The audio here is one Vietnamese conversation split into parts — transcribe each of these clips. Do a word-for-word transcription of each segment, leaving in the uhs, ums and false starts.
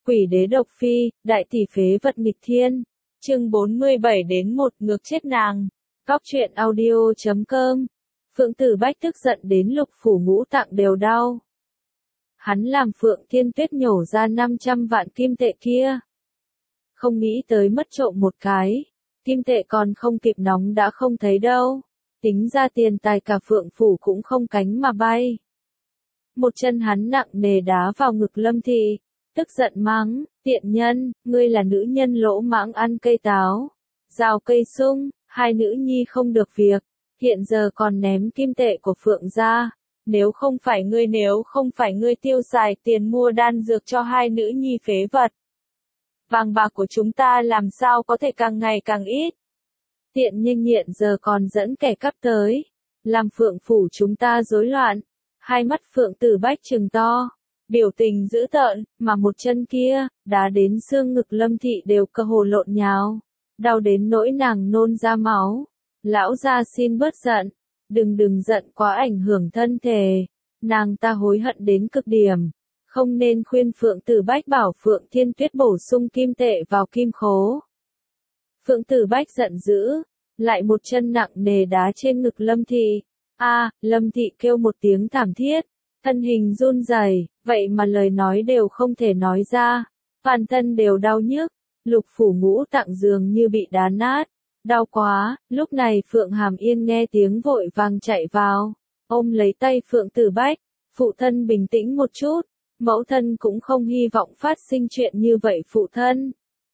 Quỷ đế độc phi, đại tỷ phế vật nghịch thiên. Chương bốn mươi bảy đến một ngược chết nàng. Cóc truyện audio chấm com. Phượng Tử Bách tức giận đến lục phủ ngũ tạng đều đau. Hắn làm Phượng Thiên Tuyết nhổ ra năm trăm vạn kim tệ kia. Không nghĩ tới mất trộm một cái, kim tệ còn không kịp nóng đã không thấy đâu. Tính ra tiền tài cả Phượng phủ cũng không cánh mà bay. Một chân hắn nặng nề đá vào ngực Lâm Thị, tức giận mắng, tiện nhân, ngươi là nữ nhân lỗ mãng ăn cây táo, rào cây sung, hai nữ nhi không được việc, hiện giờ còn ném kim tệ của Phượng ra, nếu không phải ngươi nếu không phải ngươi tiêu xài tiền mua đan dược cho hai nữ nhi phế vật. Vàng bạc của chúng ta làm sao có thể càng ngày càng ít. Tiện nhân hiện giờ còn dẫn kẻ cắp tới, làm Phượng phủ chúng ta rối loạn. Hai mắt Phượng Tử Bách trừng to, biểu tình dữ tợn, mà một chân kia, đá đến xương ngực Lâm Thị đều cơ hồ lộn nhào, đau đến nỗi nàng nôn ra máu. Lão gia xin bớt giận, đừng đừng giận quá ảnh hưởng thân thể, nàng ta hối hận đến cực điểm, không nên khuyên Phượng Tử Bách bảo Phượng Thiên Tuyết bổ sung kim tệ vào kim khố. Phượng Tử Bách giận dữ, lại một chân nặng nề đá trên ngực Lâm Thị. A, à, Lâm Thị kêu một tiếng thảm thiết, thân hình run rẩy, vậy mà lời nói đều không thể nói ra, toàn thân đều đau nhức, lục phủ ngũ tạng dường như bị đá nát, đau quá. Lúc này Phượng Hàm Yên nghe tiếng vội vàng chạy vào, ôm lấy tay Phượng Tử Bách, phụ thân bình tĩnh một chút, mẫu thân cũng không hy vọng phát sinh chuyện như vậy phụ thân.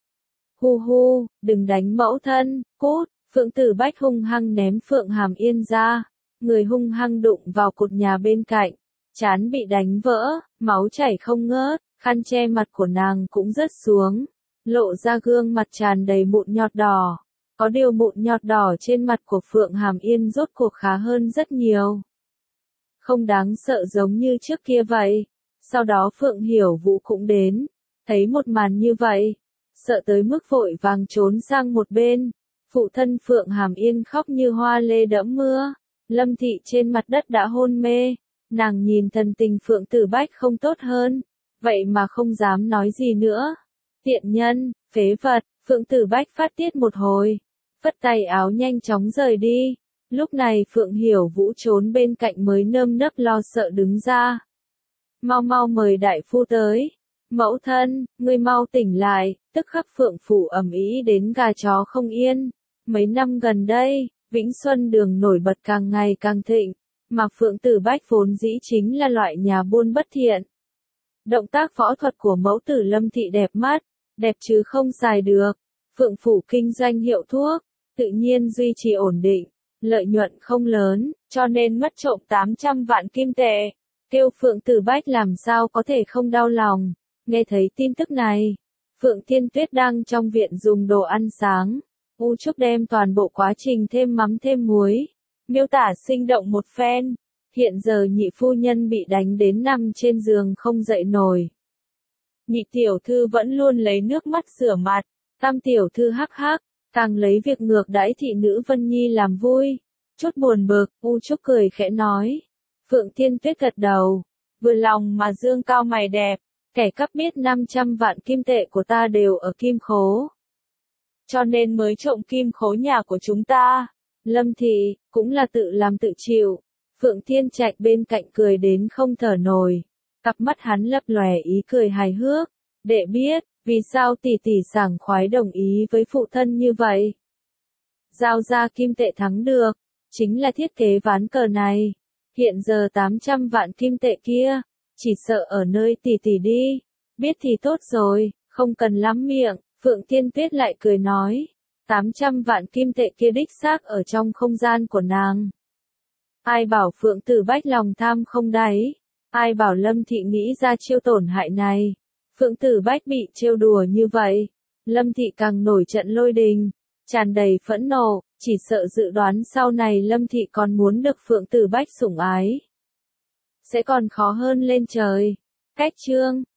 Hu hu, đừng đánh mẫu thân, cút. Phượng Tử Bách hung hăng ném Phượng Hàm Yên ra. Người hung hăng đụng vào cột nhà bên cạnh, trán bị đánh vỡ, máu chảy không ngớt, khăn che mặt của nàng cũng rớt xuống, lộ ra gương mặt tràn đầy mụn nhọt đỏ. Có điều mụn nhọt đỏ trên mặt của Phượng Hàm Yên rốt cuộc khá hơn rất nhiều. Không đáng sợ giống như trước kia vậy. Sau đó Phượng Hiểu Vũ cũng đến, thấy một màn như vậy, sợ tới mức vội vàng trốn sang một bên. Phụ thân Phượng Hàm Yên khóc như hoa lê đẫm mưa. Lâm Thị trên mặt đất đã hôn mê, nàng nhìn thần tình Phượng Tử Bách không tốt hơn, vậy mà không dám nói gì nữa. Tiện nhân, phế vật, Phượng Tử Bách phát tiết một hồi, phất tay áo nhanh chóng rời đi. Lúc này Phượng Hiểu Vũ trốn bên cạnh mới nơm nớp lo sợ đứng ra. Mau mau mời đại phu tới. Mẫu thân, ngươi mau tỉnh lại. Tức khắc Phượng phủ ầm ĩ đến gà chó không yên. Mấy năm gần đây, Vĩnh Xuân Đường nổi bật càng ngày càng thịnh, mà Phượng Tử Bách vốn dĩ chính là loại nhà buôn bất thiện. Động tác võ thuật của mẫu tử Lâm Thị đẹp mắt, đẹp chứ không xài được. Phượng phủ kinh doanh hiệu thuốc, tự nhiên duy trì ổn định, lợi nhuận không lớn, cho nên mất trộm tám trăm vạn kim tệ. Kêu Phượng Tử Bách làm sao có thể không đau lòng. Nghe thấy tin tức này, Phượng Thiên Tuyết đang trong viện dùng đồ ăn sáng. U Trúc đem toàn bộ quá trình thêm mắm thêm muối, miêu tả sinh động một phen. Hiện giờ nhị phu nhân bị đánh đến nằm trên giường không dậy nổi. Nhị tiểu thư vẫn luôn lấy nước mắt rửa mặt, tam tiểu thư hắc hắc, càng lấy việc ngược đãi thị nữ Vân Nhi làm vui. Chút buồn bực, U Trúc cười khẽ nói. Phượng Thiên Tuyết gật đầu, vừa lòng mà dương cao mày đẹp, kẻ cắp biết năm trăm vạn kim tệ của ta đều ở kim khố. Cho nên mới trộm kim khố nhà của chúng ta. Lâm Thị, cũng là tự làm tự chịu. Phượng Thiên Trạch bên cạnh cười đến không thở nổi. Cặp mắt hắn lấp lòe ý cười hài hước. Đệ biết, vì sao tỷ tỷ sảng khoái đồng ý với phụ thân như vậy. Giao ra kim tệ thắng được, chính là thiết kế ván cờ này. Hiện giờ tám trăm vạn kim tệ kia, chỉ sợ ở nơi tỷ tỷ đi. Biết thì tốt rồi, không cần lắm miệng. Phượng Thiên Tuyết lại cười nói, tám trăm vạn kim tệ kia đích xác ở trong không gian của nàng. Ai bảo Phượng Tử Bách lòng tham không đáy, ai bảo Lâm Thị nghĩ ra chiêu tổn hại này. Phượng Tử Bách bị trêu đùa như vậy, Lâm Thị càng nổi trận lôi đình, tràn đầy phẫn nộ, chỉ sợ dự đoán sau này Lâm Thị còn muốn được Phượng Tử Bách sủng ái, sẽ còn khó hơn lên trời. Cách chương